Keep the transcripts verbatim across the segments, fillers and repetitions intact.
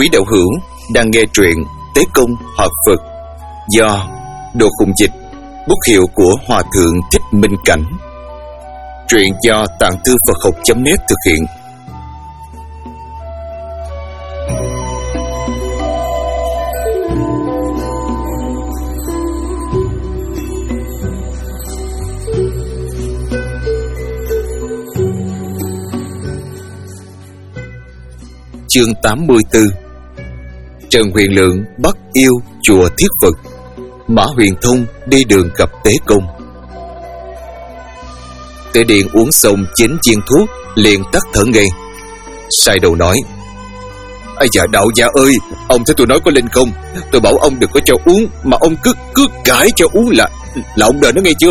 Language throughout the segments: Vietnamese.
Quý đạo hữu đang nghe truyện Tế Công Hợp Phật do Đồ Khùng Dịch, bút hiệu của Hòa Thượng Thích Minh Cảnh. Truyện do Tạng Thư Phật Học chấm net thực hiện. Chương tám mươi tư. Trần Huyền Lượng bắt yêu chùa Thiết Phật. Mã Huyền Thông đi đường gặp Tế Công. Tế Điện uống xong chín viên thuốc liền tắt thở ngay. Sai đầu nói: "Ây dạ đạo gia ơi, ông thấy tôi nói có linh không? Tôi bảo ông đừng có cho uống mà ông cứ cứ cãi cho uống là là ông đền nó nghe chưa?"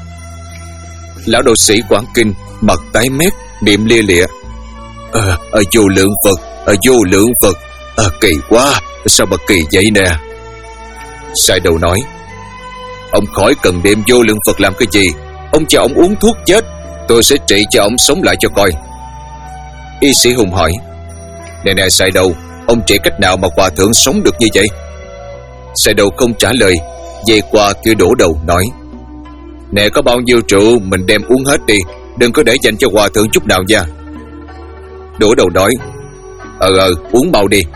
Lão đạo sĩ Quảng Kinh mặt tái mét, niệm lia lịa: Ờ, à, vô lượng Phật, à, vô lượng Phật, à, kỳ quá, sao mà kỳ vậy nè. Sai đầu nói: "Ông khỏi cần niệm vô lượng Phật làm cái gì, ông cho ông uống thuốc chết, tôi sẽ trị cho ông sống lại cho coi." Y sĩ Hùng hỏi: "Nè nè Sai đầu, ông trị cách nào mà hòa thượng sống được như vậy?" Sai đầu không trả lời, về qua kêu đổ đầu nói: "Nè, có bao nhiêu rượu mình đem uống hết đi, đừng có để dành cho hòa thượng chút nào nha." Đổ đầu nói: Ờ ờ uống mau đi."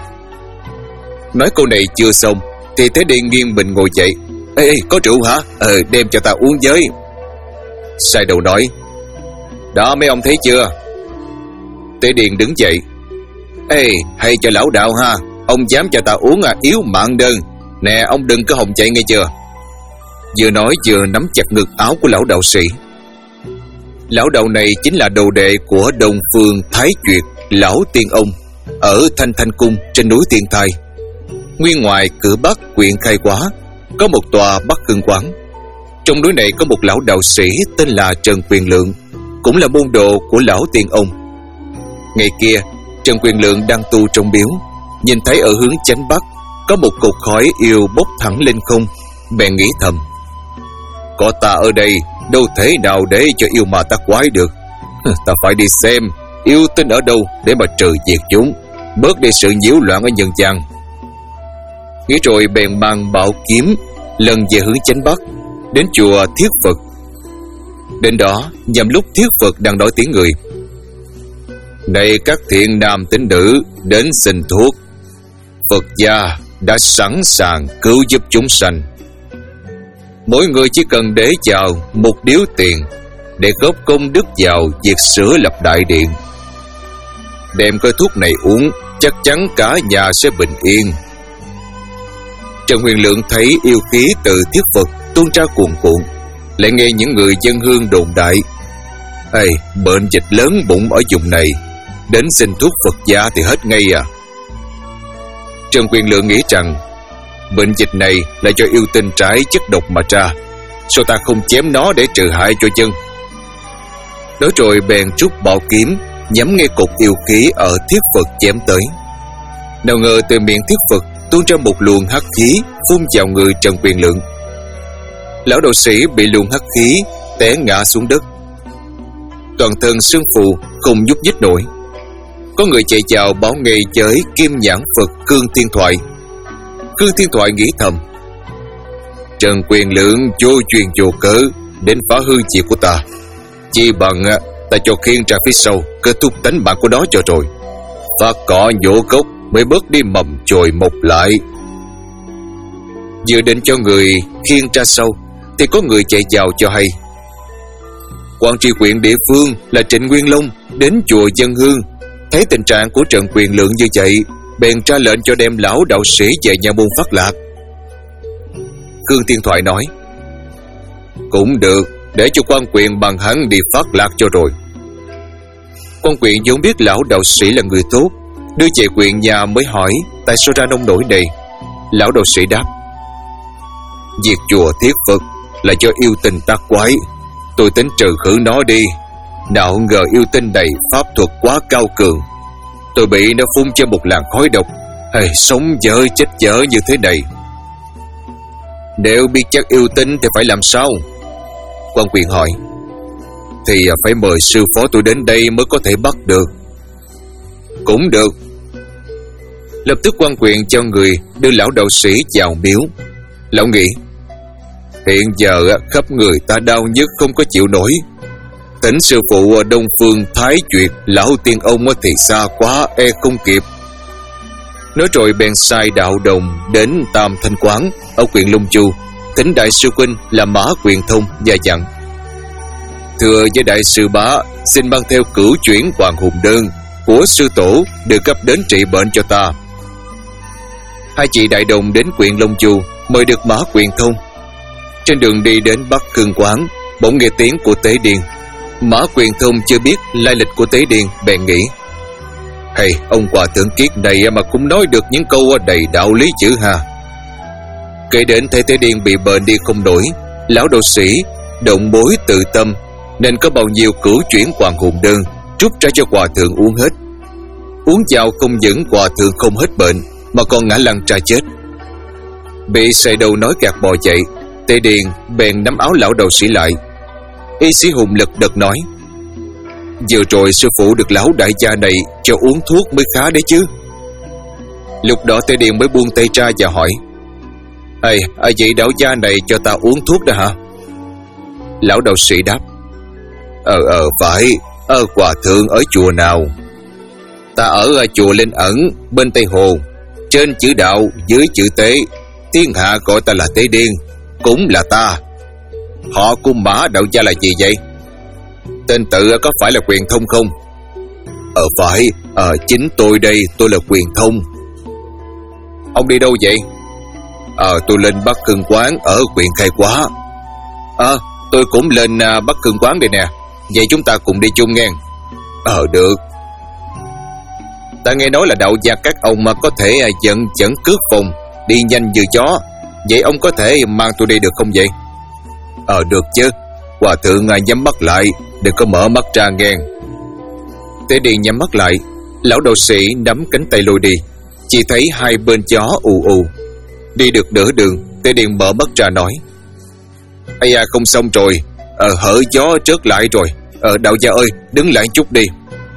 Nói câu này chưa xong thì Thế Điện nghiêng mình ngồi dậy: Ê, ê có rượu hả? Ờ đem cho ta uống với." Sai đầu nói: "Đó mấy ông thấy chưa?" Thế Điện đứng dậy: Ê, hay cho lão đạo ha, ông dám cho ta uống à, yếu mạng đơn. Nè ông đừng có hòng chạy nghe chưa. Vừa nói vừa nắm chặt ngực áo của lão đạo sĩ. Lão đạo này chính là đồ đệ của Đông Phương Thái Duyệt Lão Tiên Ông ở Thanh Thanh Cung trên núi Tiên Thai. Nguyên ngoài cửa Bắc huyện Khai Quá có một tòa Bắc Hưng Quán. Trong núi này có một lão đạo sĩ tên là Trần Quyền Lượng, cũng là môn đồ của Lão Tiên Ông. Ngày kia Trần Quyền Lượng đang tu trong miếu, nhìn thấy ở hướng chánh bắc có một cột khói yêu bốc thẳng lên không, bèn nghĩ thầm: Có ta ở đây, đâu thể nào để cho yêu ma ta quái được. Ta phải đi xem yêu tinh ở đâu để mà trừ diệt chúng, bớt đi sự nhiễu loạn ở nhân gian. Nghĩ rồi bèn mang bảo kiếm lần về hướng chánh bắc, đến chùa Thiết Phật. Đến đó nhằm lúc Thiết Phật đang nói tiếng người: Này các thiện nam tín nữ đến xin thuốc, Phật gia đã sẵn sàng cứu giúp chúng sanh. Mỗi người chỉ cần để vào một điếu tiền để góp công đức vào việc sửa lập đại điện. Đem cái thuốc này uống, chắc chắn cả nhà sẽ bình yên." Trần Huyền Lượng thấy yêu khí từ Thiết Phật tuôn ra cuồn cuộn, lại nghe những người dân hương đồn đại: Ê, bệnh dịch lớn bụng ở vùng này, đến xin thuốc Phật gia thì hết ngay à. Trần Huyền Lượng nghĩ rằng bệnh dịch này là do yêu tinh trải chất độc mà ra, sao ta không chém nó để trừ hại cho dân. Nói rồi bèn rút bảo kiếm nhắm ngay cột yêu khí ở Thiết Phật chém tới. Nào ngờ từ miệng Thiết Phật tuôn ra một luồng hắc khí phun vào người Trần Quyền Lượng. Lão đạo sĩ bị luồng hắc khí té ngã xuống đất, toàn thân sưng phù không nhúc nhích nổi. Có người chạy vào báo ngay với Kim Nhãn Phật Cương Thiên Thoại. Cương Thiên Thoại nghĩ thầm: Trần Quyền Lượng vô duyên vô cớ đến phá hư việc của ta, chi bằng ta cho khiêng ra phía sau, kết thúc tánh mạng của nó cho rồi, và cọ nhổ gốc mới bớt đi mầm chồi mọc lại. Vừa định cho người khiêng ra sau thì có người chạy vào cho hay: Quan tri huyện địa phương là Trịnh Nguyên Long đến chùa dân hương, thấy tình trạng của Trần Quyền Lượng như vậy, bèn ra lệnh cho đem lão đạo sĩ về nhà môn phát lạc. Cương Thiên Thoại nói: Cũng được, để cho quan quyền bằng hắn đi phát lạc cho rồi. Quan quyền vốn biết lão đạo sĩ là người tốt, đưa về quyền nhà mới hỏi tại sao ra nông nổi này. Lão đạo sĩ đáp: Việc chùa Thiết Phật là do yêu tinh tác quái, tôi tính trừ khử nó đi. Nào ngờ yêu tinh này pháp thuật quá cao cường, tôi bị nó phun cho một làn khói độc, hay sống dở chết dở như thế này. Nếu biết chắc yêu tinh thì phải làm sao? Quan quyền hỏi: Thì phải mời sư phó tôi đến đây mới có thể bắt được. Cũng được. lập tức quan quyền cho người đưa lão đạo sĩ vào miếu. Lão nghĩ, hiện giờ khắp người ta đau nhức không có chịu nổi, thỉnh sư phụ Đông Phương Thái Duyệt lão tiên ông thì xa quá, e không kịp. Nói rồi bèn sai đạo đồng đến Tam Thanh Quán ở huyện Long Chu, thỉnh đại sư huynh là Mã Quyền Thông và dặn: thưa với đại sư bá, xin mang theo cửu chuyển Hoàng Hùng Đơn của sư tổ được cấp đến trị bệnh cho ta. Hai chị đại đồng đến huyện Long Chu mời được Mã Quyền Thông. Trên đường đi đến Bắc Khương Quán, bỗng nghe tiếng của Tế Điền. Mã Quyền Thông chưa biết lai lịch của Tế Điền, bèn nghĩ: hay ông hòa thượng kiết này mà cũng nói được những câu đầy đạo lý chữ hà. Kể đến thấy Tế Điền bị bệnh đi không nổi, lão đạo sĩ động mối tự tâm, nên có bao nhiêu cửu chuyển Hoàng Hùng Đơn trút ra cho hòa thượng uống hết. Uống vào không những hòa thượng không hết bệnh, mà còn ngã lăn ra chết. Bị sài đầu nói gạt bò chạy, Tế Điền bèn nắm áo lão đạo sĩ lại. Y sĩ Hùng lật đật nói: vừa rồi sư phụ được lão đại gia này cho uống thuốc mới khá đấy chứ. Lúc đó Tế Điền mới buông tay ra và hỏi: ê, à, vậy đạo gia này cho ta uống thuốc đó hả? Lão đạo sĩ đáp: Ờ ờ phải, ờ hòa thượng ở chùa nào? Ta ở chùa Linh Ẩn bên Tây Hồ, trên chữ đạo dưới chữ tế, thiên hạ gọi ta là Tế Điền, cũng là ta. Họ của Mã đạo gia là gì vậy? Tên tự có phải là Quyền Thông không? Ờ phải, ờ chính tôi đây, tôi là Quyền Thông. Ông đi đâu vậy? Ờ tôi lên Bắc Khương Quán ở huyện Khai Quá. Ờ tôi cũng lên uh, Bắc Khương Quán đây nè, vậy chúng ta cùng đi chung nghe. Ờ được. Ta nghe nói là đạo gia các ông mà có thể uh, dẫn dẫn cước phòng, đi nhanh như chó. Vậy ông có thể mang tôi đi được không vậy? Ờ được chứ. Hòa thượng uh, nhắm mắt lại, đừng có mở mắt ra nghe. Tế Điền nhắm mắt lại. Lão đạo sĩ nắm cánh tay lôi đi. Chỉ thấy hai bên gió ù ù. Đi được nửa đường, Tế Điền mở mắt ra nói: ây à, không xong rồi, ờ hở gió trớt lại rồi. Ờ đạo gia ơi, đứng lại chút đi.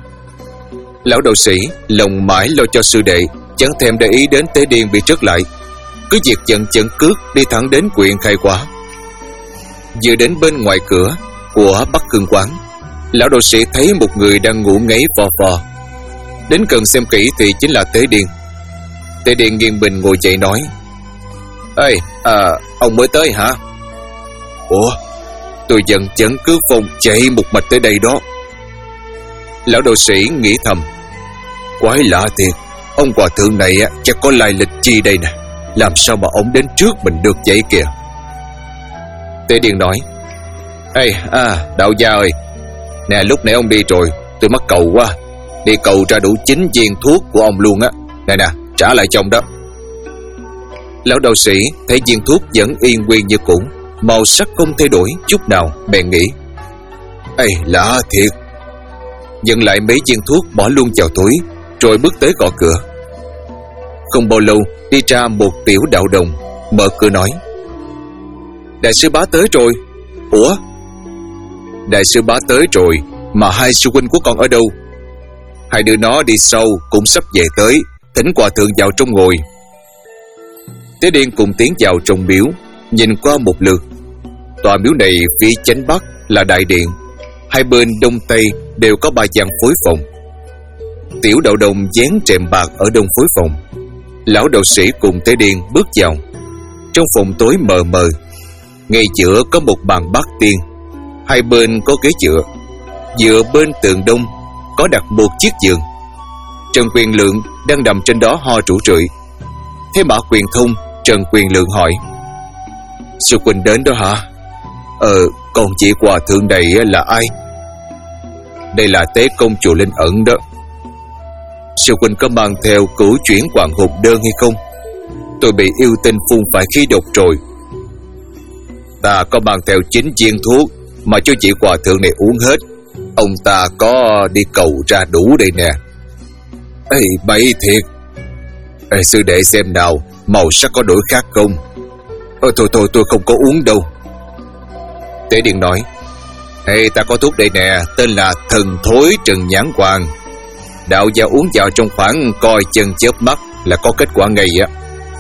Lão đạo sĩ lòng mãi lo cho sư đệ, chẳng thèm để ý đến Tế Điền bị trớt lại, cứ việc chận chận cước đi thẳng đến huyện Khai Quá. Vừa đến bên ngoài cửa của Bắc Khương Quán, lão đạo sĩ thấy một người đang ngủ ngáy vò vò. Đến gần xem kỹ thì chính là Tế Điền. Tế Điền nghiêng mình ngồi dậy nói: ê, à, ông mới tới hả? Ủa, tôi giận chấn cứ phòng chạy một mạch tới đây đó. Lão đạo sĩ nghĩ thầm: quái lạ thiệt, ông hòa thượng này chắc có lai lịch chi đây nè, làm sao mà ông đến trước mình được vậy kìa. Tế Điền nói: ê, à, đạo gia ơi, nè lúc nãy ông đi rồi, tôi mắc cầu quá, đi cầu ra đủ chín viên thuốc của ông luôn á. Nè nè, trả lại cho ông đó. Lão đạo sĩ thấy viên thuốc vẫn yên nguyên như cũ, màu sắc không thay đổi chút nào, bèn nghĩ: ê, lạ thiệt. Nhận lại mấy viên thuốc bỏ luôn vào túi, rồi bước tới gõ cửa. Không bao lâu đi ra một tiểu đạo đồng, mở cửa nói: đại sư bá tới rồi. Ủa? Đại sư bá tới rồi, mà hai sư huynh của con ở đâu? Hai đứa nó đi sau cũng sắp về tới, thỉnh hòa thượng vào trong ngồi. Tế Điền cùng tiến vào trong miếu, nhìn qua một lượt. Tòa miếu này phía chánh bắc là đại điện, hai bên đông tây đều có ba gian phối phòng. Tiểu đạo đồng dán rèm bạc ở đông phối phòng. Lão đạo sĩ cùng Tế Điền bước vào. Trong phòng tối mờ mờ, ngay giữa có một bàn bát tiên, hai bên có ghế dựa. Dựa bên tường đông có đặt một chiếc giường. Trần Quyền Lượng đang nằm trên đó ho rủ rượi. Thấy Mã Quyền Thông, Trần Quyền Lượng hỏi: sư huynh đến đó hả? Ờ, còn chị hòa thượng này là ai? Đây là Tế Công chùa Linh Ẩn đó. Sư huynh có mang theo cửu chuyển Hoàng Hùng Đơn hay không? Tôi bị yêu tinh phun phải khí độc rồi. Ta có mang theo chín viên thuốc mà cho chị hòa thượng này uống hết. Ông ta có đi cầu ra đủ đây nè. Ê, bậy thiệt. Ê, sư đệ xem nào, màu sắc có đổi khác không? Ơ thôi thôi, tôi không có uống đâu. Tế Điền nói: ê, ta có thuốc đây nè, tên là Thần Thối Trần Nhãn Hoàng. Đạo gia uống vào trong khoảng coi chân chớp mắt là có kết quả ngay á.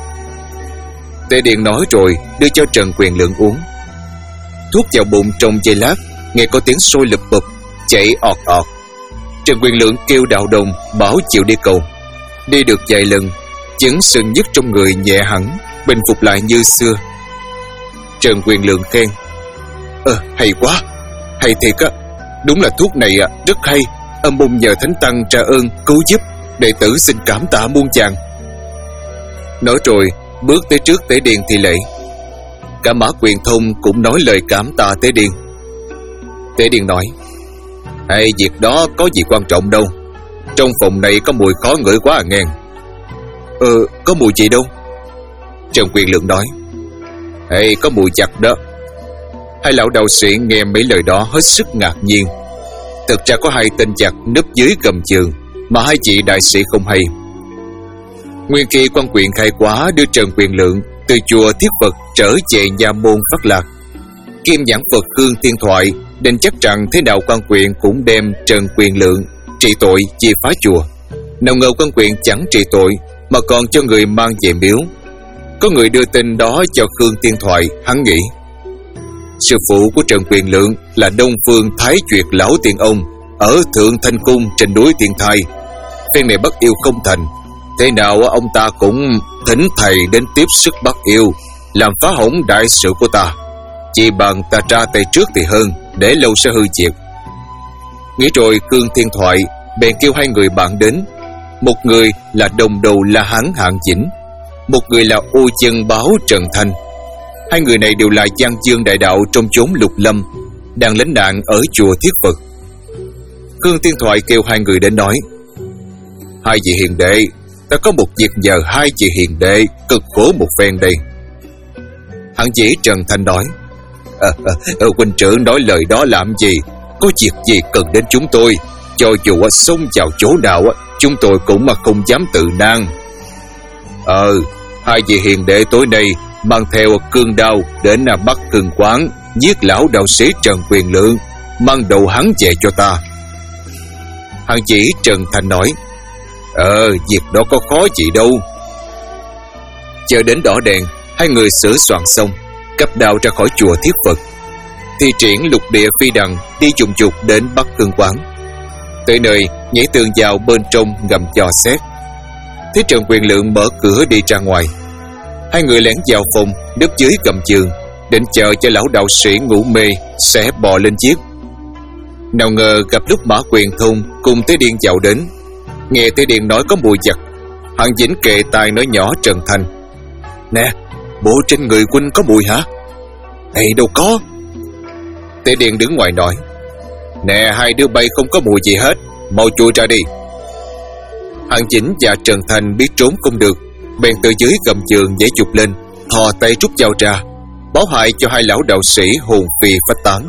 Tề Điền nói rồi đưa cho Trần Quyền Lượng uống. Thuốc vào bụng trong giây lát, nghe có tiếng sôi lụp bụp, chảy ọt ọt. Trần Quyền Lượng kêu đạo đồng bảo chịu đi cầu. Đi được vài lần, chứng sưng nhức trong người nhẹ hẳn, bình phục lại như xưa. Trần Quyền Lượng khen: Ờ hay quá, hay thiệt á, đúng là thuốc này à, rất hay. Âm môn nhờ Thánh Tăng tra ơn cứu giúp, đệ tử xin cảm tạ muôn vàn. Nói rồi bước tới trước Tế Điền thì lễ. Cả Mã Quyền Thông cũng nói lời cảm tạ Tế Điền. Tế Điền nói: Hay việc đó có gì quan trọng đâu. Trong phòng này có mùi khó ngửi quá à nghe. Ờ có mùi gì đâu? Trần Quyền Lượng nói: Hay có mùi giặc đó. Hai lão đạo sĩ nghe mấy lời đó hết sức ngạc nhiên. Thực ra có hai tên giặc núp dưới gầm giường mà hai chị đại sĩ không hay. Nguyên khi quan quyện khai quá đưa Trần Quyền Lượng từ chùa Thiết Phật trở về nhà môn Phát Lạc, Kim Nhãn Phật Hương Thiên Thoại định chắc rằng thế nào quan quyện cũng đem Trần Quyền Lượng trị tội chia phá chùa. Nào ngờ quan quyện chẳng trị tội mà còn cho người mang về miếu. Có người đưa tin đó cho Khương Thiên Thoại, hắn nghĩ sư phụ của Trần Quyền Lượng là Đông Phương Thái Duyệt Lão Tiên Ông ở Thượng Thanh Cung trên núi Tiên Thai. Phen này bắt yêu không thành, thế nào ông ta cũng thỉnh thầy đến tiếp sức bắt yêu, làm phá hỏng đại sự của ta. Chỉ bằng ta ra tay trước thì hơn, để lâu sẽ hư việc. Nghĩ rồi Khương Thiên Thoại bèn kêu hai người bạn đến. Một người là đồng đầu La Hán Hạng Dĩnh, một người là ô chân báo Trần Thanh. Hai người này đều là Giang Dương đại đạo trong chốn Lục Lâm, đang lánh nạn ở chùa Thiết Phật. Khương Thiên Thoại kêu hai người đến nói: Hai vị hiền đệ, ta có một việc nhờ hai vị hiền đệ cực khổ một phen đây. Hạng Dĩ Trần Thanh nói: à, à, à, huynh trưởng nói lời đó làm gì? Có việc gì cần đến chúng tôi, cho dù à, xông vào chỗ nào à, chúng tôi cũng mà không dám tự nan. Ờ hai vị hiền đệ tối nay mang theo cương đao đến à, Bắc Cương Quán giết lão đạo sĩ Trần Quyền Lượng, mang đầu hắn về cho ta. Hạng Dĩ Trần Thanh nói: Ờ việc đó có khó gì đâu. Chờ đến đỏ đèn, hai người sửa soạn xong, cắp đao ra khỏi chùa Thiết Phật, thi triển lục địa phi đằng đi trùng trục đến Bắc Cương Quán. Tới nơi nhảy tường vào bên trong ngầm dò xét. Thấy Trần Quyền Lượng mở cửa đi ra ngoài, hai người lén vào phòng núp dưới gầm giường, định chờ cho lão đạo sĩ ngủ mê sẽ bò lên giết. Nào ngờ gặp lúc Mã Quyền Thông cùng Tế Điền vào đến. Nghe Tế Điền nói có mùi giặc, Hạng Dĩnh kề tai nói nhỏ Trần Thanh: Nè, bộ trên người huynh có mùi hả? Ê đâu có. Tế Điền đứng ngoài nói: Nè, hai đứa bay không có mùi gì hết, mau chui ra đi. Hạng Dĩnh và Trần Thanh biết trốn không được, bèn từ dưới gầm giường nhảy chụp lên, thò tay rút dao ra, báo hại cho hai lão đạo sĩ hồn phi phách tán.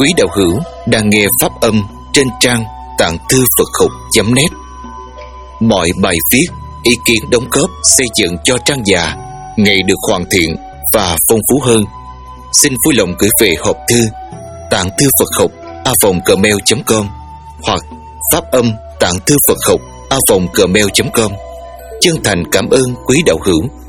Quý đạo hữu đang nghe pháp âm trên trang tạng thư Phật học chấm net. Mọi bài viết, ý kiến đóng góp xây dựng cho trang già ngày được hoàn thiện và phong phú hơn. Xin vui lòng gửi về hộp thư tạng thư Phật học a vòng gmail chấm com hoặc pháp âm tạng thư Phật học a vòng gmail chấm com. Chân thành cảm ơn quý đạo hữu